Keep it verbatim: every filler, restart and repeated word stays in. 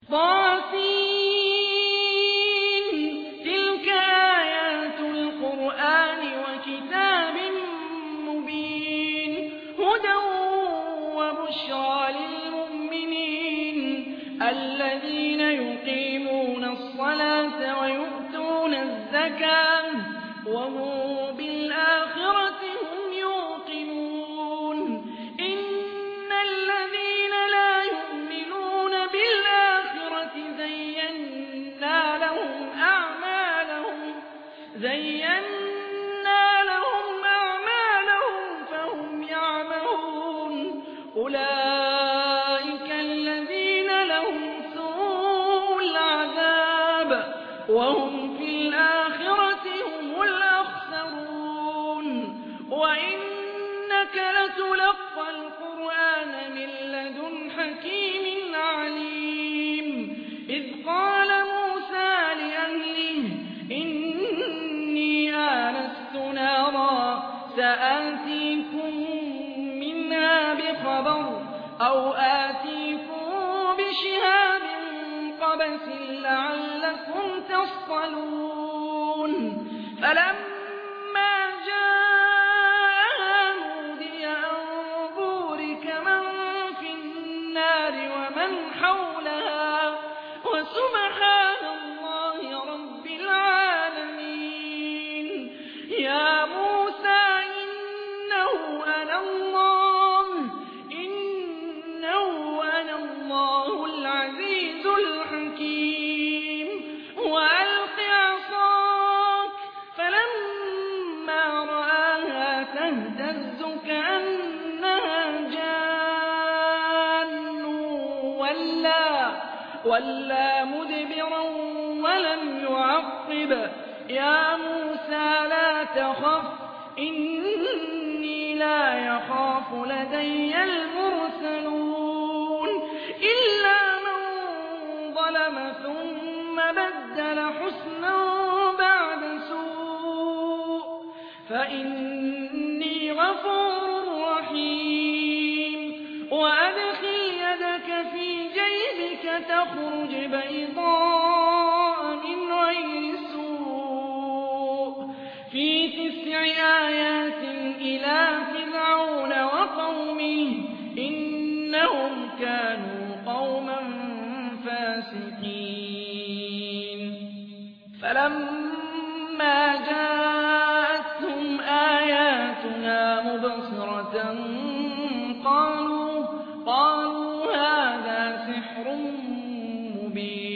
طاسين تلك آيات القرآن وكتاب مبين هدى وبشرى للمؤمنين الذين يقيمون الصلاة ويؤتون الزكاة وهم بالآخرة هم يوقنون إن الذين لا يؤمنون بالآخرة زينا لهم أعمالهم زينا لهم أعمالهم فهم يعمهون أولئك الذين لهم سوء العذاب وهم في الآخرة هم الأخسرون وإنك لتلقى القرآن من لدن حكيم عليم إذ قال موسى لأهله إني آنست نارا سآتيكم منها بخبر أو آتيكم بشهاب قبس لعلكم تصطلون فلما جاءها نودي أن بورك من في النار ومن حولها وسبحان الله رب العالمين يا موسى إنه أنا الله إنه أنا الله العزيز الحكيم وألق عصاك فلما رآها تهتز كأنها جان ولا ولا مدبرا ولم يعقب يا موسى لا تخف إني لا يخاف لدي المرسلون إلا من ظلم ثم بدل حسنا بعد سوء فإني غفور رحيم وأدخل يدك في جيبك تخرج بيضاء من غير سوء في تسع آيات إلى فرعون وقومه إنهم كانوا قوما فاسقين فلما جاءتهم آياتنا مبصرة قالوا قالوا هذا سحر مبين